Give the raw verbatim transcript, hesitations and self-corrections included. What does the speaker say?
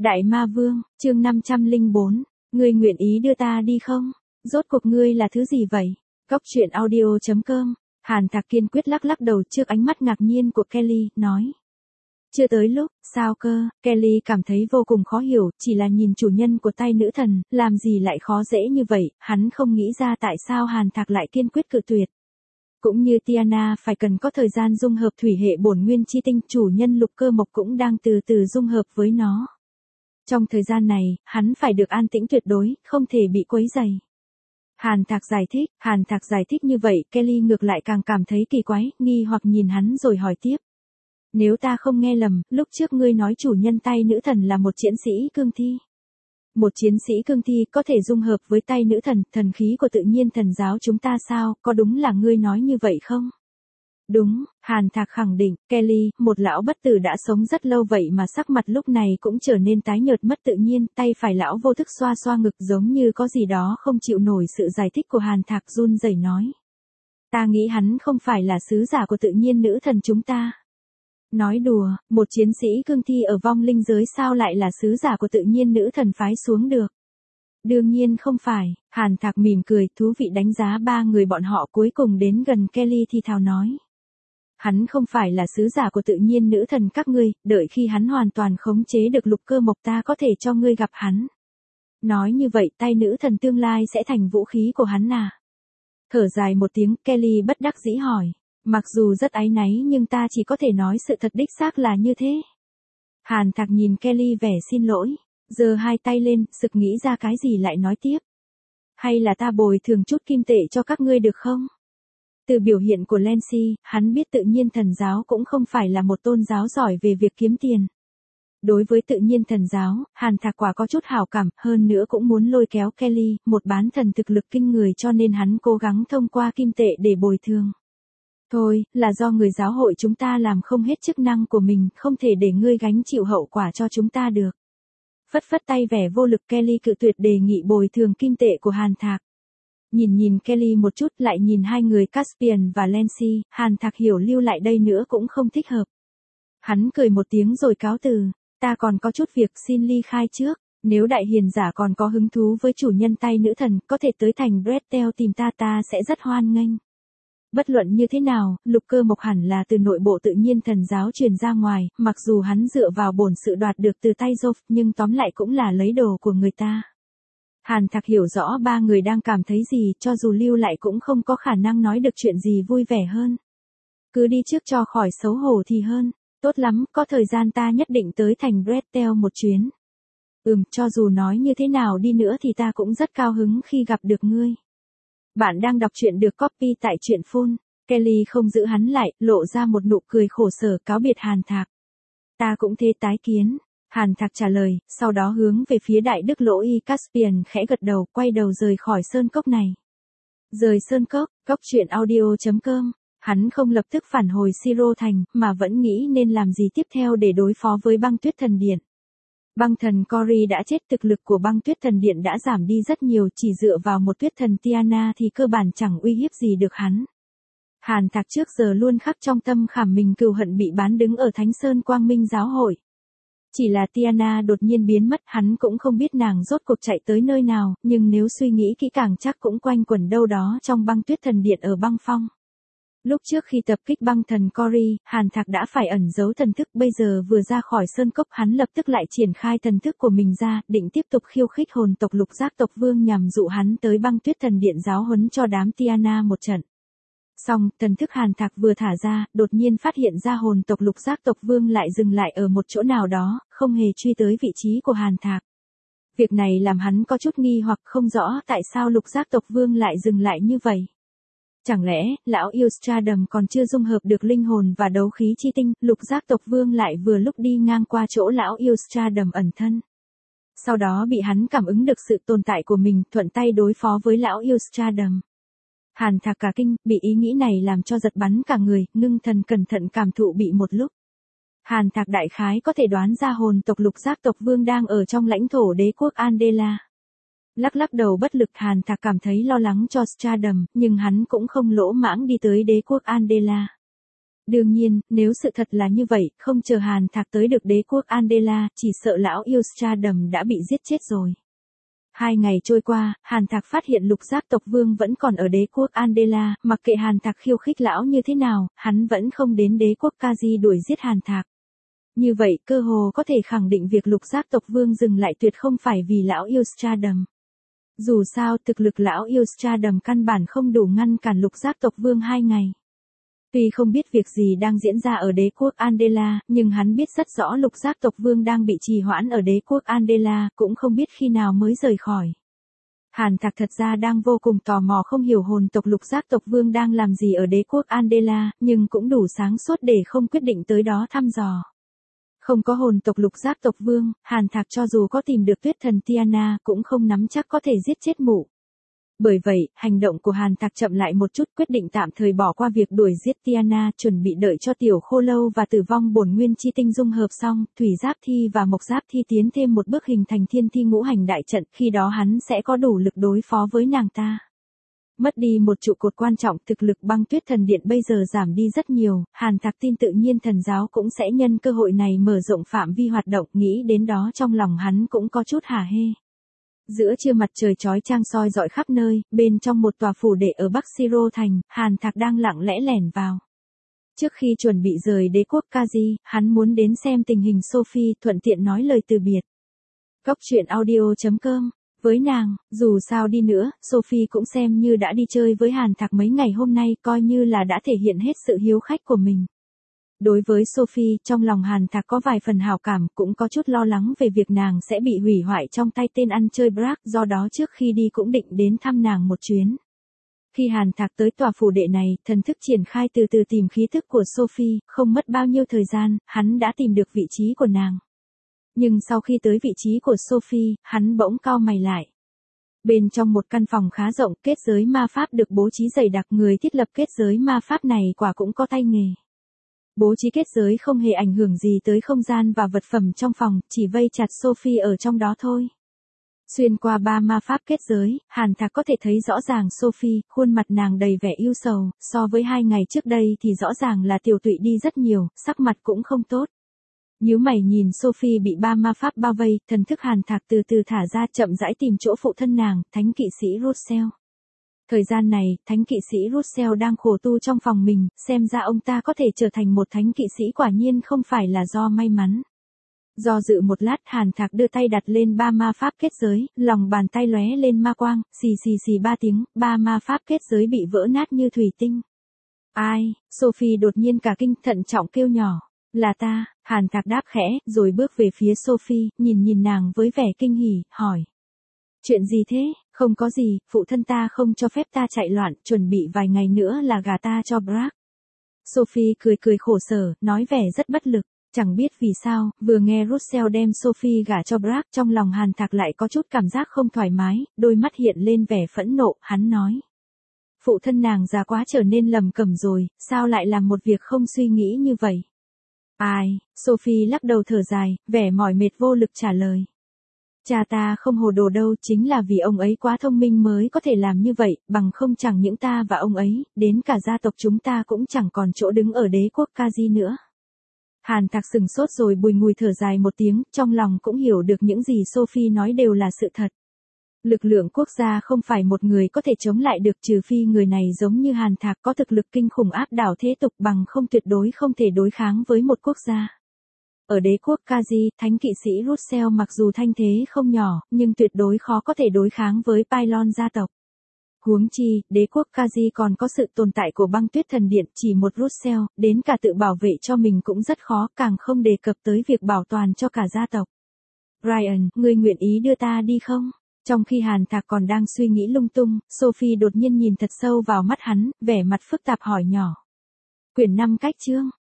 Đại Ma Vương, chương năm trăm lẻ bốn, ngươi nguyện ý đưa ta đi không? Rốt cuộc ngươi là thứ gì vậy? Góc truyện audio chấm com, Hàn Thạc kiên quyết lắc lắc đầu trước ánh mắt ngạc nhiên của Kelly, nói. Chưa tới lúc, sao cơ? Kelly cảm thấy vô cùng khó hiểu, chỉ là nhìn chủ nhân của tay nữ thần, làm gì lại khó dễ như vậy, hắn không nghĩ ra tại sao Hàn Thạc lại kiên quyết cự tuyệt. Cũng như Tiana phải cần có thời gian dung hợp thủy hệ bổn nguyên chi tinh, chủ nhân Lục Cơ Mộc cũng đang từ từ dung hợp với nó. Trong thời gian này, hắn phải được an tĩnh tuyệt đối, không thể bị quấy rầy. Hàn Thạc giải thích, Hàn Thạc giải thích như vậy, Kelly ngược lại càng cảm thấy kỳ quái, nghi hoặc nhìn hắn rồi hỏi tiếp. Nếu ta không nghe lầm, lúc trước ngươi nói chủ nhân tay nữ thần là một chiến sĩ cương thi. Một chiến sĩ cương thi có thể dung hợp với tay nữ thần, thần khí của tự nhiên thần giáo chúng ta sao, có đúng là ngươi nói như vậy không? Đúng, Hàn Thạc khẳng định, Kelly, một lão bất tử đã sống rất lâu vậy mà sắc mặt lúc này cũng trở nên tái nhợt mất tự nhiên, tay phải lão vô thức xoa xoa ngực giống như có gì đó không chịu nổi sự giải thích của Hàn Thạc run rẩy nói. Ta nghĩ hắn không phải là sứ giả của tự nhiên nữ thần chúng ta. Nói đùa, một chiến sĩ cương thi ở vong linh giới sao lại là sứ giả của tự nhiên nữ thần phái xuống được? Đương nhiên không phải, Hàn Thạc mỉm cười, thú vị đánh giá ba người bọn họ cuối cùng đến gần Kelly thì thào nói. Hắn không phải là sứ giả của tự nhiên nữ thần các ngươi, đợi khi hắn hoàn toàn khống chế được Lục Cơ Mộc ta có thể cho ngươi gặp hắn. Nói như vậy tay nữ thần tương lai sẽ thành vũ khí của hắn à? Thở dài một tiếng, Kelly bất đắc dĩ hỏi. Mặc dù rất áy náy nhưng ta chỉ có thể nói sự thật đích xác là như thế. Hàn Thạc nhìn Kelly vẻ xin lỗi, giơ hai tay lên, sực nghĩ ra cái gì lại nói tiếp. Hay là ta bồi thường chút kim tệ cho các ngươi được không? Từ biểu hiện của Lancy, hắn biết tự nhiên thần giáo cũng không phải là một tôn giáo giỏi về việc kiếm tiền. Đối với tự nhiên thần giáo, Hàn Thạc quả có chút hảo cảm, hơn nữa cũng muốn lôi kéo Kelly, một bán thần thực lực kinh người cho nên hắn cố gắng thông qua kim tệ để bồi thường. Thôi, là do người giáo hội chúng ta làm không hết chức năng của mình, không thể để ngươi gánh chịu hậu quả cho chúng ta được. Phất phất tay vẻ vô lực Kelly cự tuyệt đề nghị bồi thường kim tệ của Hàn Thạc. Nhìn nhìn Kelly một chút lại nhìn hai người Caspian và Lancy, Hàn Thạc hiểu lưu lại đây nữa cũng không thích hợp. Hắn cười một tiếng rồi cáo từ, ta còn có chút việc xin ly khai trước, nếu đại hiền giả còn có hứng thú với chủ nhân tay nữ thần có thể tới thành Bretel tìm ta ta sẽ rất hoan nghênh. Bất luận như thế nào, Lục Cơ Mộc hẳn là từ nội bộ tự nhiên thần giáo truyền ra ngoài, mặc dù hắn dựa vào bổn sự đoạt được từ tay Joff, nhưng tóm lại cũng là lấy đồ của người ta. Hàn Thạc hiểu rõ ba người đang cảm thấy gì, cho dù lưu lại cũng không có khả năng nói được chuyện gì vui vẻ hơn. Cứ đi trước cho khỏi xấu hổ thì hơn, tốt lắm, có thời gian ta nhất định tới thành Bretel một chuyến. Ừm, cho dù nói như thế nào đi nữa thì ta cũng rất cao hứng khi gặp được ngươi. Bạn đang đọc truyện được copy tại truyện phun. Kelly không giữ hắn lại, lộ ra một nụ cười khổ sở cáo biệt Hàn Thạc. Ta cũng thế tái kiến. Hàn Thạc trả lời, sau đó hướng về phía đại đức Lỗ Y Caspian khẽ gật đầu, quay đầu rời khỏi sơn cốc này. Rời sơn cốc, góc truyện audio chấm com, hắn không lập tức phản hồi Siro Thành, mà vẫn nghĩ nên làm gì tiếp theo để đối phó với băng tuyết thần điện. Băng thần Cory đã chết, thực lực của băng tuyết thần điện đã giảm đi rất nhiều, chỉ dựa vào một tuyết thần Tiana thì cơ bản chẳng uy hiếp gì được hắn. Hàn Thạc trước giờ luôn khắc trong tâm khảm mình cừu hận bị bán đứng ở Thánh Sơn Quang Minh giáo hội. Chỉ là Tiana đột nhiên biến mất, hắn cũng không biết nàng rốt cuộc chạy tới nơi nào, nhưng nếu suy nghĩ kỹ càng chắc cũng quanh quẩn đâu đó trong băng tuyết thần điện ở băng phong. Lúc trước khi tập kích băng thần Cory, Hàn Thạc đã phải ẩn giấu thần thức, bây giờ vừa ra khỏi sơn cốc hắn lập tức lại triển khai thần thức của mình ra, định tiếp tục khiêu khích hồn tộc Lục Giác tộc Vương nhằm dụ hắn tới băng tuyết thần điện giáo huấn cho đám Tiana một trận. Xong, thần thức Hàn Thạc vừa thả ra, đột nhiên phát hiện ra hồn tộc Lục Giác tộc Vương lại dừng lại ở một chỗ nào đó, không hề truy tới vị trí của Hàn Thạc. Việc này làm hắn có chút nghi hoặc không rõ tại sao Lục Giác tộc Vương lại dừng lại như vậy. Chẳng lẽ, lão yêu Stradum còn chưa dung hợp được linh hồn và đấu khí chi tinh, Lục Giác tộc Vương lại vừa lúc đi ngang qua chỗ lão yêu Stradum ẩn thân. Sau đó bị hắn cảm ứng được sự tồn tại của mình, thuận tay đối phó với lão yêu Stradum. Hàn Thạc cả kinh, bị ý nghĩ này làm cho giật bắn cả người, ngưng thần cẩn thận cảm thụ bị một lúc. Hàn Thạc đại khái có thể đoán ra hồn tộc Lục Giác tộc Vương đang ở trong lãnh thổ đế quốc Andela. Lắc lắc đầu bất lực, Hàn Thạc cảm thấy lo lắng cho Stradum, nhưng hắn cũng không lỗ mãng đi tới đế quốc Andela. Đương nhiên, nếu sự thật là như vậy, không chờ Hàn Thạc tới được đế quốc Andela, chỉ sợ lão yêu Stradum đã bị giết chết rồi. Hai ngày trôi qua, Hàn Thạc phát hiện lục giác tộc vương vẫn còn ở đế quốc Andela, mặc kệ Hàn Thạc khiêu khích lão như thế nào, hắn vẫn không đến đế quốc Kaji đuổi giết Hàn Thạc. Như vậy, cơ hồ có thể khẳng định việc lục giác tộc vương dừng lại tuyệt không phải vì lão yêu Stradum. Dù sao, thực lực lão yêu Stradum căn bản không đủ ngăn cản lục giác tộc vương hai ngày. Tuy không biết việc gì đang diễn ra ở đế quốc Andela, nhưng hắn biết rất rõ lục giác tộc vương đang bị trì hoãn ở đế quốc Andela, cũng không biết khi nào mới rời khỏi. Hàn Thạc thật ra đang vô cùng tò mò không hiểu hồn tộc lục giác tộc vương đang làm gì ở đế quốc Andela, nhưng cũng đủ sáng suốt để không quyết định tới đó thăm dò. Không có hồn tộc lục giác tộc vương, Hàn Thạc cho dù có tìm được tuyết thần Tiana cũng không nắm chắc có thể giết chết mụ. Bởi vậy, hành động của Hàn Thạc chậm lại một chút, quyết định tạm thời bỏ qua việc đuổi giết Tiana, chuẩn bị đợi cho tiểu khô lâu và tử vong bổn nguyên chi tinh dung hợp xong, thủy giáp thi và mộc giáp thi tiến thêm một bước hình thành thiên thi ngũ hành đại trận, khi đó hắn sẽ có đủ lực đối phó với nàng ta. Mất đi một trụ cột quan trọng, thực lực băng tuyết thần điện bây giờ giảm đi rất nhiều, Hàn Thạc tin tự nhiên thần giáo cũng sẽ nhân cơ hội này mở rộng phạm vi hoạt động, nghĩ đến đó trong lòng hắn cũng có chút hả hê. Giữa trưa mặt trời chói chang soi rọi khắp nơi, bên trong một tòa phủ đệ ở Bắc Siro thành, Hàn Thạc đang lặng lẽ lẻn vào. Trước khi chuẩn bị rời đế quốc Kaji, hắn muốn đến xem tình hình Sophie, thuận tiện nói lời từ biệt. Góc truyện audio chấm com. Với nàng, dù sao đi nữa, Sophie cũng xem như đã đi chơi với Hàn Thạc mấy ngày hôm nay, coi như là đã thể hiện hết sự hiếu khách của mình. Đối với Sophie, trong lòng Hàn Thạc có vài phần hảo cảm, cũng có chút lo lắng về việc nàng sẽ bị hủy hoại trong tay tên ăn chơi Brack, do đó trước khi đi cũng định đến thăm nàng một chuyến. Khi Hàn Thạc tới tòa phủ đệ này, thần thức triển khai từ từ tìm khí thức của Sophie, không mất bao nhiêu thời gian, hắn đã tìm được vị trí của nàng. Nhưng sau khi tới vị trí của Sophie, hắn bỗng cau mày lại. Bên trong một căn phòng khá rộng, kết giới ma pháp được bố trí dày đặc, người thiết lập kết giới ma pháp này quả cũng có tay nghề. Bố trí kết giới không hề ảnh hưởng gì tới không gian và vật phẩm trong phòng, chỉ vây chặt Sophie ở trong đó thôi. Xuyên qua ba ma pháp kết giới, Hàn Thạc có thể thấy rõ ràng Sophie, khuôn mặt nàng đầy vẻ ưu sầu, so với hai ngày trước đây thì rõ ràng là tiều tụy đi rất nhiều, sắc mặt cũng không tốt. Nhíu mày nhìn Sophie bị ba ma pháp bao vây, thần thức Hàn Thạc từ từ thả ra, chậm rãi tìm chỗ phụ thân nàng, thánh kỵ sĩ Russell. Thời gian này, thánh kỵ sĩ Russell đang khổ tu trong phòng mình, xem ra ông ta có thể trở thành một thánh kỵ sĩ quả nhiên không phải là do may mắn. Do dự một lát, Hàn Thạc đưa tay đặt lên ba ma pháp kết giới, lòng bàn tay lóe lên ma quang, xì xì xì ba tiếng, ba ma pháp kết giới bị vỡ nát như thủy tinh. Ai? Sophie đột nhiên cả kinh, thận trọng kêu nhỏ. Là ta, Hàn Thạc đáp khẽ, rồi bước về phía Sophie, nhìn nhìn nàng với vẻ kinh hỉ, hỏi. Chuyện gì thế? Không có gì, phụ thân ta không cho phép ta chạy loạn, chuẩn bị vài ngày nữa là gả ta cho Brack. Sophie cười cười khổ sở, nói vẻ rất bất lực. Chẳng biết vì sao, vừa nghe Russell đem Sophie gả cho Brack, trong lòng Hàn Thạc lại có chút cảm giác không thoải mái, đôi mắt hiện lên vẻ phẫn nộ, hắn nói. Phụ thân nàng già quá trở nên lầm cẩm rồi, sao lại làm một việc không suy nghĩ như vậy? Ai? Sophie lắc đầu thở dài, vẻ mỏi mệt vô lực trả lời. Cha ta không hồ đồ đâu, chính là vì ông ấy quá thông minh mới có thể làm như vậy, bằng không chẳng những ta và ông ấy, đến cả gia tộc chúng ta cũng chẳng còn chỗ đứng ở đế quốc Kaji nữa. Hàn Thạc sừng sốt rồi bùi ngùi thở dài một tiếng, trong lòng cũng hiểu được những gì Sophie nói đều là sự thật. Lực lượng quốc gia không phải một người có thể chống lại được, trừ phi người này giống như Hàn Thạc có thực lực kinh khủng áp đảo thế tục, bằng không tuyệt đối không thể đối kháng với một quốc gia. Ở đế quốc Kaji, thánh kỵ sĩ Russell mặc dù thanh thế không nhỏ, nhưng tuyệt đối khó có thể đối kháng với Pylon gia tộc. Huống chi, đế quốc Kaji còn có sự tồn tại của băng tuyết thần điện, chỉ một Russell, đến cả tự bảo vệ cho mình cũng rất khó, càng không đề cập tới việc bảo toàn cho cả gia tộc. Brian, ngươi nguyện ý đưa ta đi không? Trong khi Hàn Thạc còn đang suy nghĩ lung tung, Sophie đột nhiên nhìn thật sâu vào mắt hắn, vẻ mặt phức tạp hỏi nhỏ. Quyển năm cách chương.